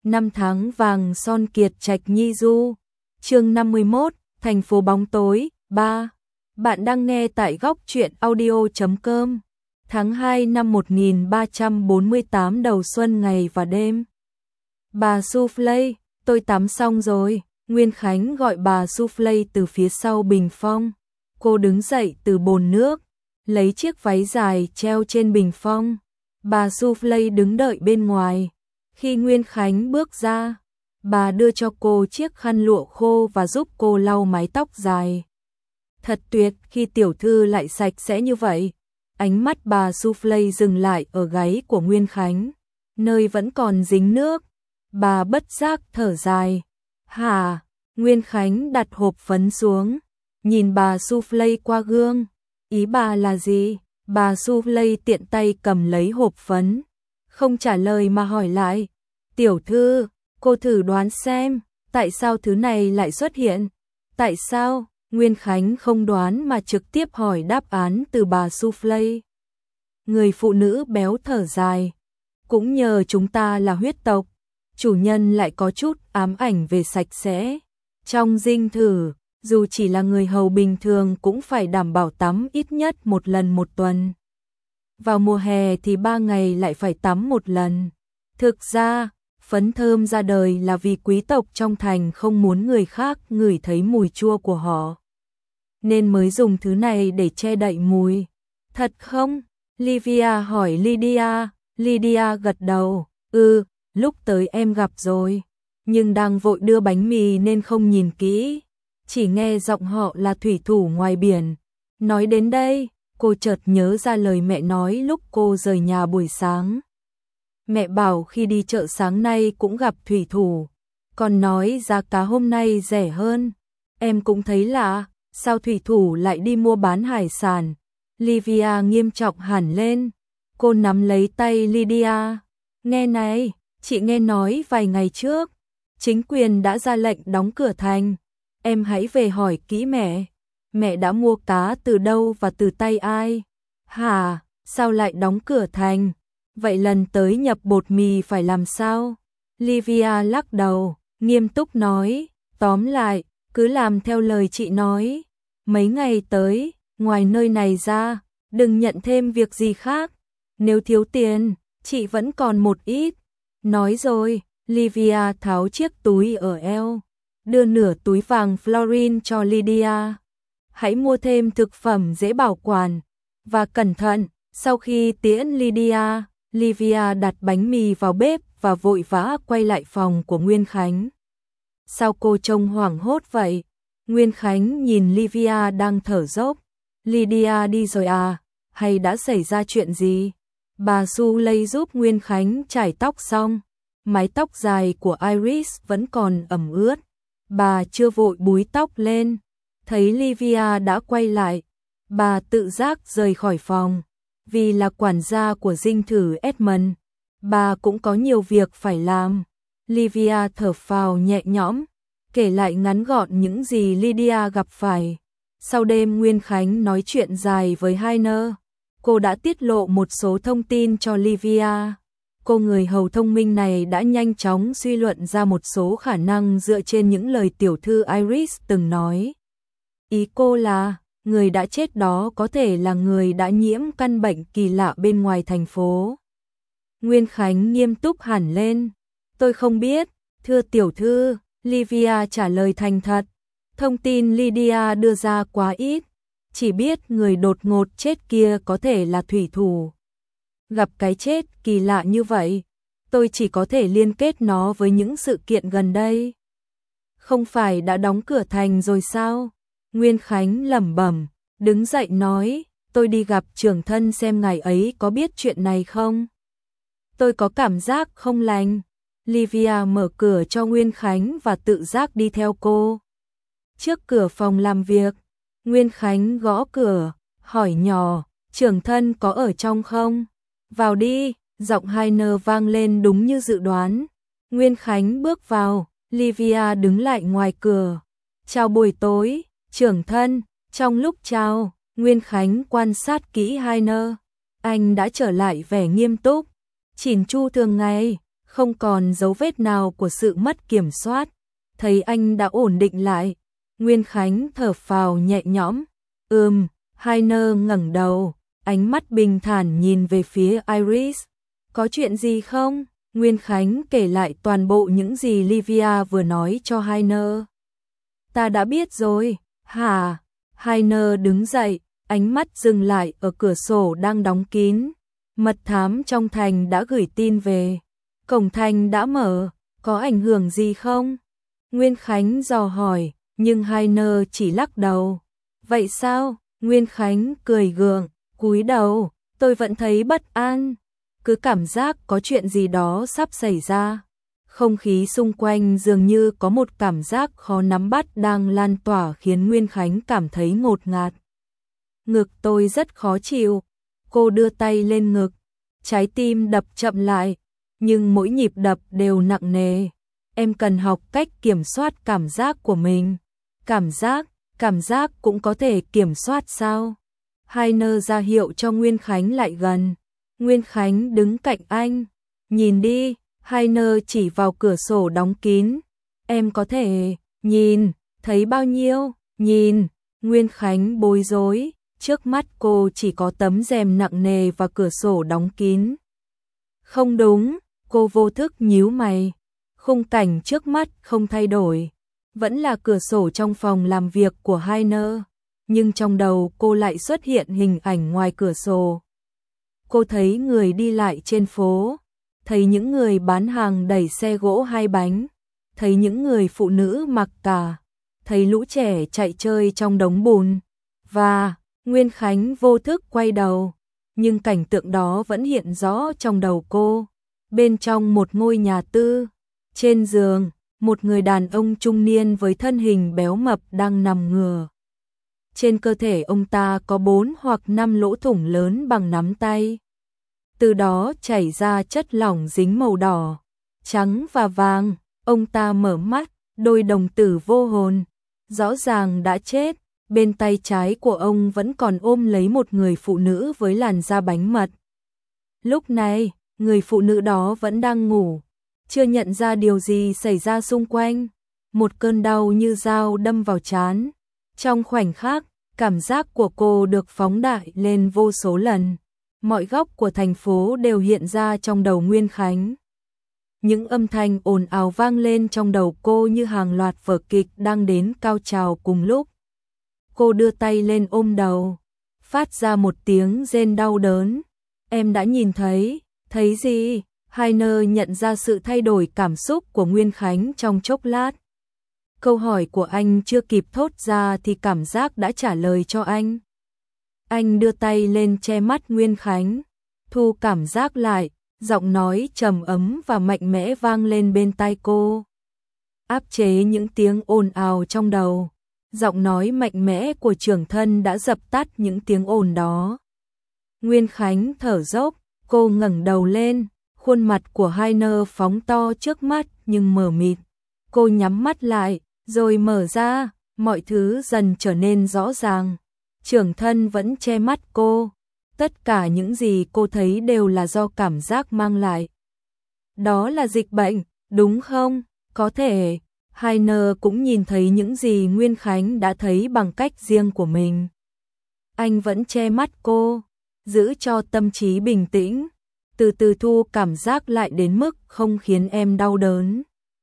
Năm tháng vàng son kiệt trạch nhi du. Chương 51, thành phố bóng tối, 3. Bạn đang nghe tại góc truyện audio.com. Tháng 2 năm 1348 đầu xuân ngày và đêm. Bà Soufflé, tôi tắm xong rồi. Nguyên Khánh gọi bà Soufflé từ phía sau bình phong. Cô đứng dậy từ bồn nước, lấy chiếc váy dài treo trên bình phong. Bà Soufflé đứng đợi bên ngoài. Khi Nguyên Khánh bước ra, bà đưa cho cô chiếc khăn lụa khô và giúp cô lau mái tóc dài. Thật tuyệt khi tiểu thư lại sạch sẽ như vậy. Ánh mắt bà Soufflé dừng lại ở gáy của Nguyên Khánh, nơi vẫn còn dính nước. Bà bất giác thở dài. Hả? Nguyên Khánh đặt hộp phấn xuống, nhìn bà Soufflé qua gương. Ý bà là gì? Bà Soufflé tiện tay cầm lấy hộp phấn, không trả lời mà hỏi lại. Tiểu thư, cô thử đoán xem, tại sao thứ này lại xuất hiện? Tại sao? Nguyên Khánh không đoán mà trực tiếp hỏi đáp án từ bà Soufflé. Người phụ nữ béo thở dài. Cũng nhờ chúng ta là huyết tộc, chủ nhân lại có chút ám ảnh về sạch sẽ. Trong dinh thự, dù chỉ là người hầu bình thường cũng phải đảm bảo tắm ít nhất một lần một tuần. Vào mùa hè thì 3 ngày lại phải tắm một lần. Thực ra, phấn thơm ra đời là vì quý tộc trong thành không muốn người khác ngửi thấy mùi chua của họ, nên mới dùng thứ này để che đậy mùi. Thật không? Livia hỏi Lydia. Lydia gật đầu. Lúc tới em gặp rồi, nhưng đang vội đưa bánh mì nên không nhìn kỹ. Chỉ nghe giọng họ là thủy thủ ngoài biển. Nói đến đây, cô chợt nhớ ra lời mẹ nói lúc cô rời nhà buổi sáng. Mẹ bảo khi đi chợ sáng nay cũng gặp thủy thủ, còn nói giá cá hôm nay rẻ hơn. Em cũng thấy lạ, sao thủy thủ lại đi mua bán hải sản? Livia nghiêm trọng hẳn lên. Cô nắm lấy tay Lydia. Nghe này, chị nghe nói vài ngày trước, chính quyền đã ra lệnh đóng cửa thành. Em hãy về hỏi kỹ mẹ. Mẹ đã mua cá từ đâu và từ tay ai? Hả, sao lại đóng cửa thành? Vậy lần tới nhập bột mì phải làm sao? Livia lắc đầu, nghiêm túc nói, tóm lại, cứ làm theo lời chị nói. Mấy ngày tới, ngoài nơi này ra, đừng nhận thêm việc gì khác. Nếu thiếu tiền, chị vẫn còn một ít. Nói rồi, Livia tháo chiếc túi ở eo, đưa nửa túi vàng florin cho Lydia. Hãy mua thêm thực phẩm dễ bảo quản, và cẩn thận. Sau khi tiễn Lydia, Livia đặt bánh mì vào bếp và vội vã quay lại phòng của Nguyên Khánh. Sao cô trông hoảng hốt vậy? Nguyên Khánh nhìn Livia đang thở dốc. Lydia đi rồi à? Hay đã xảy ra chuyện gì? Bà Soufflé giúp Nguyên Khánh chải tóc xong. Mái tóc dài của Iris vẫn còn ẩm ướt. Bà chưa vội búi tóc lên. Thấy Livia đã quay lại, bà tự giác rời khỏi phòng. Vì là quản gia của dinh thự Edmund, bà cũng có nhiều việc phải làm. Livia thở phào nhẹ nhõm, kể lại ngắn gọn những gì Lydia gặp phải. Sau đêm Nguyên Khánh nói chuyện dài với Heiner, cô đã tiết lộ một số thông tin cho Livia. Cô người hầu thông minh này đã nhanh chóng suy luận ra một số khả năng dựa trên những lời tiểu thư Iris từng nói. Ý cô là, người đã chết đó có thể là người đã nhiễm căn bệnh kỳ lạ bên ngoài thành phố. Nguyên Khánh nghiêm túc hẳn lên. Tôi không biết, thưa tiểu thư, Livia trả lời thành thật. Thông tin Lydia đưa ra quá ít, chỉ biết người đột ngột chết kia có thể là thủy thủ. Gặp cái chết kỳ lạ như vậy, tôi chỉ có thể liên kết nó với những sự kiện gần đây. Không phải đã đóng cửa thành rồi sao? Nguyên Khánh lẩm bẩm, đứng dậy nói, tôi đi gặp trưởng thân xem ngài ấy có biết chuyện này không. Tôi có cảm giác không lành. Livia mở cửa cho Nguyên Khánh và tự giác đi theo cô. Trước cửa phòng làm việc, Nguyên Khánh gõ cửa, hỏi nhỏ, trưởng thân có ở trong không? Vào đi, giọng Heiner vang lên đúng như dự đoán. Nguyên Khánh bước vào, Livia đứng lại ngoài cửa. Chào buổi tối, trưởng thân. Trong lúc chào, Nguyên Khánh quan sát kỹ Heiner. Anh đã trở lại vẻ nghiêm túc, chỉn chu thường ngày, không còn dấu vết nào của sự mất kiểm soát. Thấy anh đã ổn định lại, Nguyên Khánh thở phào nhẹ nhõm. Heiner ngẩng đầu, ánh mắt bình thản nhìn về phía Iris. Có chuyện gì không? Nguyên Khánh kể lại toàn bộ những gì Livia vừa nói cho Heiner. Ta đã biết rồi. Hả? Heiner đứng dậy, ánh mắt dừng lại ở cửa sổ đang đóng kín. Mật thám trong thành đã gửi tin về. Cổng thành đã mở, có ảnh hưởng gì không? Nguyên Khánh dò hỏi, nhưng Heiner chỉ lắc đầu. Vậy sao? Nguyên Khánh cười gượng, cúi đầu, tôi vẫn thấy bất an. Cứ cảm giác có chuyện gì đó sắp xảy ra. Không khí xung quanh dường như có một cảm giác khó nắm bắt đang lan tỏa khiến Nguyên Khánh cảm thấy ngột ngạt. Ngực tôi rất khó chịu. Cô đưa tay lên ngực, trái tim đập chậm lại, nhưng mỗi nhịp đập đều nặng nề. Em cần học cách kiểm soát cảm giác của mình. Cảm giác cũng có thể kiểm soát sao? Heiner ra hiệu cho Nguyên Khánh lại gần. Nguyên Khánh đứng cạnh anh. Nhìn đi, Heiner chỉ vào cửa sổ đóng kín. Em có thể nhìn thấy bao nhiêu? Nhìn. Nguyên Khánh bối rối. Trước mắt cô chỉ có tấm rèm nặng nề và cửa sổ đóng kín. Không đúng, cô vô thức nhíu mày. Khung cảnh trước mắt không thay đổi. Vẫn là cửa sổ trong phòng làm việc của Heiner. Nhưng trong đầu cô lại xuất hiện hình ảnh ngoài cửa sổ. Cô thấy người đi lại trên phố. Thấy những người bán hàng đẩy xe gỗ 2 bánh. Thấy những người phụ nữ mặc cả. Thấy lũ trẻ chạy chơi trong đống bùn. Và Nguyên Khánh vô thức quay đầu. Nhưng cảnh tượng đó vẫn hiện rõ trong đầu cô. Bên trong một ngôi nhà tư. Trên giường, một người đàn ông trung niên với thân hình béo mập đang nằm ngửa. Trên cơ thể ông ta có 4 hoặc 5 lỗ thủng lớn bằng nắm tay. Từ đó chảy ra chất lỏng dính màu đỏ, trắng và vàng. Ông ta mở mắt, đôi đồng tử vô hồn, rõ ràng đã chết. Bên tay trái của ông vẫn còn ôm lấy một người phụ nữ với làn da bánh mật. Lúc này, người phụ nữ đó vẫn đang ngủ, chưa nhận ra điều gì xảy ra xung quanh. Một cơn đau như dao đâm vào trán. Trong khoảnh khắc, cảm giác của cô được phóng đại lên vô số lần. Mọi góc của thành phố đều hiện ra trong đầu Nguyên Khánh. Những âm thanh ồn ào vang lên trong đầu cô như hàng loạt vở kịch đang đến cao trào cùng lúc. Cô đưa tay lên ôm đầu, phát ra một tiếng rên đau đớn. Em đã nhìn thấy gì? Heiner nhận ra sự thay đổi cảm xúc của Nguyên Khánh trong chốc lát. Câu hỏi của anh chưa kịp thốt ra thì cảm giác đã trả lời cho anh. Anh đưa tay lên che mắt Nguyên Khánh, thu cảm giác lại, giọng nói trầm ấm và mạnh mẽ vang lên bên tai cô. Áp chế những tiếng ồn ào trong đầu. Giọng nói mạnh mẽ của trưởng thân đã dập tắt những tiếng ồn đó. Nguyên Khánh thở dốc, cô ngẩng đầu lên, khuôn mặt của Heiner phóng to trước mắt nhưng mờ mịt. Cô nhắm mắt lại, rồi mở ra, mọi thứ dần trở nên rõ ràng. Trưởng thân vẫn che mắt cô. Tất cả những gì cô thấy đều là do cảm giác mang lại. Đó là dịch bệnh, đúng không? Có thể. Heiner cũng nhìn thấy những gì Nguyên Khánh đã thấy bằng cách riêng của mình. Anh vẫn che mắt cô, giữ cho tâm trí bình tĩnh, từ từ thu cảm giác lại đến mức không khiến em đau đớn.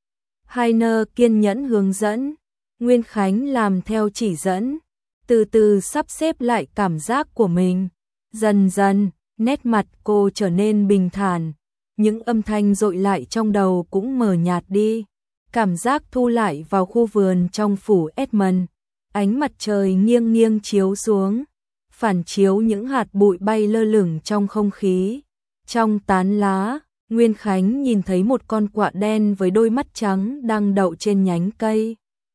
Heiner kiên nhẫn hướng dẫn, Nguyên Khánh làm theo chỉ dẫn, từ từ sắp xếp lại cảm giác của mình. Dần dần, nét mặt cô trở nên bình thản, những âm thanh dội lại trong đầu cũng mờ nhạt đi. Cảm giác thu lại vào khu vườn trong phủ Edmund. Ánh mặt trời nghiêng nghiêng chiếu xuống, phản chiếu những hạt bụi bay lơ lửng trong không khí. Trong tán lá, Nguyên Khánh nhìn thấy một con quạ đen với đôi mắt trắng đang đậu trên nhánh cây.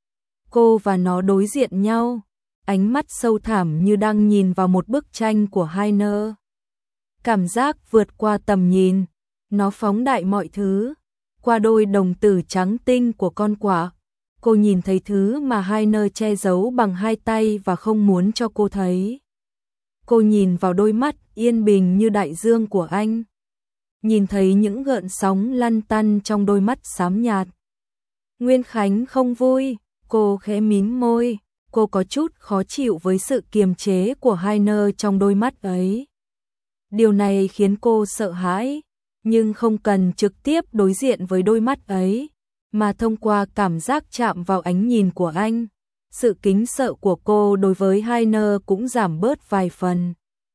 Cô và nó đối diện nhau, ánh mắt sâu thẳm như đang nhìn vào một bức tranh của Heiner. Cảm giác vượt qua tầm nhìn, nó phóng đại mọi thứ. Qua đôi đồng tử trắng tinh của con quạ, cô nhìn thấy thứ mà Heiner che giấu bằng 2 tay và không muốn cho cô thấy. Cô nhìn vào đôi mắt yên bình như đại dương của anh. nhìn thấy những gợn sóng lăn tăn trong đôi mắt xám nhạt. Nguyên Khánh không vui, cô khẽ mím môi, cô có chút khó chịu với sự kiềm chế của Heiner trong đôi mắt ấy. Điều này khiến cô sợ hãi, nhưng không cần trực tiếp đối diện với đôi mắt ấy, mà thông qua cảm giác chạm vào ánh nhìn của anh, sự kính sợ của cô đối với Heiner cũng giảm bớt vài phần.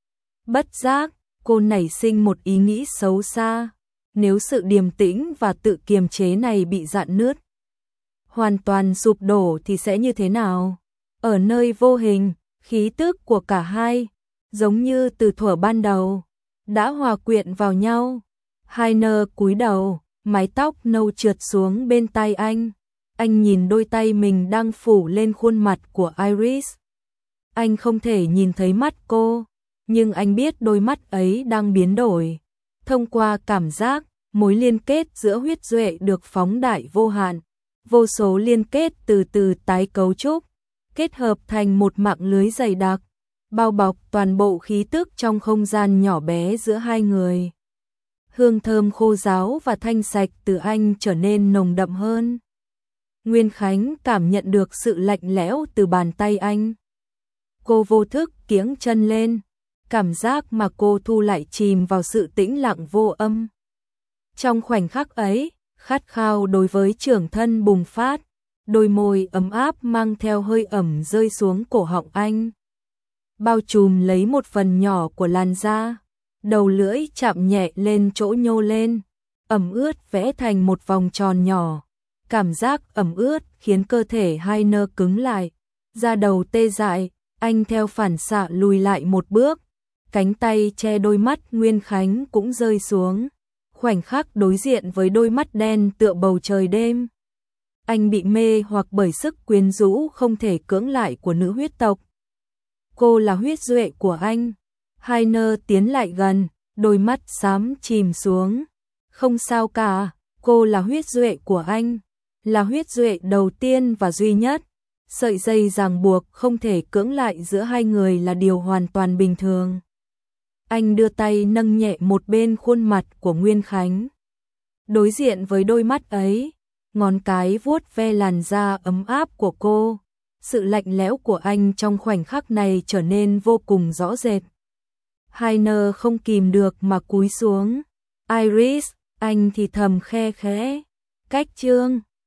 Bất giác, cô nảy sinh một ý nghĩ xấu xa, nếu sự điềm tĩnh và tự kiềm chế này bị rạn nứt, hoàn toàn sụp đổ thì sẽ như thế nào? Ở nơi vô hình, khí tức của cả hai, giống như từ thuở ban đầu, đã hòa quyện vào nhau. Heiner cúi đầu, mái tóc nâu trượt xuống bên tai anh. Anh nhìn đôi tay mình đang phủ lên khuôn mặt của Iris. Anh không thể nhìn thấy mắt cô, nhưng anh biết đôi mắt ấy đang biến đổi. Thông qua cảm giác, mối liên kết giữa huyết duệ được phóng đại vô hạn. Vô số liên kết từ từ tái cấu trúc, kết hợp thành một mạng lưới dày đặc, bao bọc toàn bộ khí tức trong không gian nhỏ bé giữa hai người. Hương thơm khô ráo và thanh sạch từ anh trở nên nồng đậm hơn. Nguyên Khánh cảm nhận được sự lạnh lẽo từ bàn tay anh. Cô vô thức kiễng chân lên, cảm giác mà cô thu lại chìm vào sự tĩnh lặng vô âm. Trong khoảnh khắc ấy, khát khao đối với trưởng thân bùng phát, đôi môi ấm áp mang theo hơi ẩm rơi xuống cổ họng anh, bao trùm lấy một phần nhỏ của làn da, đầu lưỡi chạm nhẹ lên chỗ nhô lên, ẩm ướt vẽ thành một vòng tròn nhỏ. Cảm giác ẩm ướt khiến cơ thể Heiner cứng lại, da đầu tê dại, anh theo phản xạ lùi lại một bước, cánh tay che đôi mắt Nguyên Khánh cũng rơi xuống. Khoảnh khắc đối diện với đôi mắt đen tựa bầu trời đêm, anh bị mê hoặc bởi sức quyến rũ không thể cưỡng lại của nữ huyết tộc. Cô là huyết duệ của anh. Heiner tiến lại gần, đôi mắt xám chìm xuống. Không sao cả, cô là huyết duệ của anh, là huyết duệ đầu tiên và duy nhất. Sợi dây ràng buộc không thể cưỡng lại giữa hai người là điều hoàn toàn bình thường. Anh đưa tay nâng nhẹ một bên khuôn mặt của Nguyên Khánh. Đối diện với đôi mắt ấy, ngón cái vuốt ve làn da ấm áp của cô. Sự lạnh lẽo của anh trong khoảnh khắc này trở nên vô cùng rõ rệt. Heiner không kìm được mà cúi xuống. Iris, anh thì thầm khe khẽ. Cách chương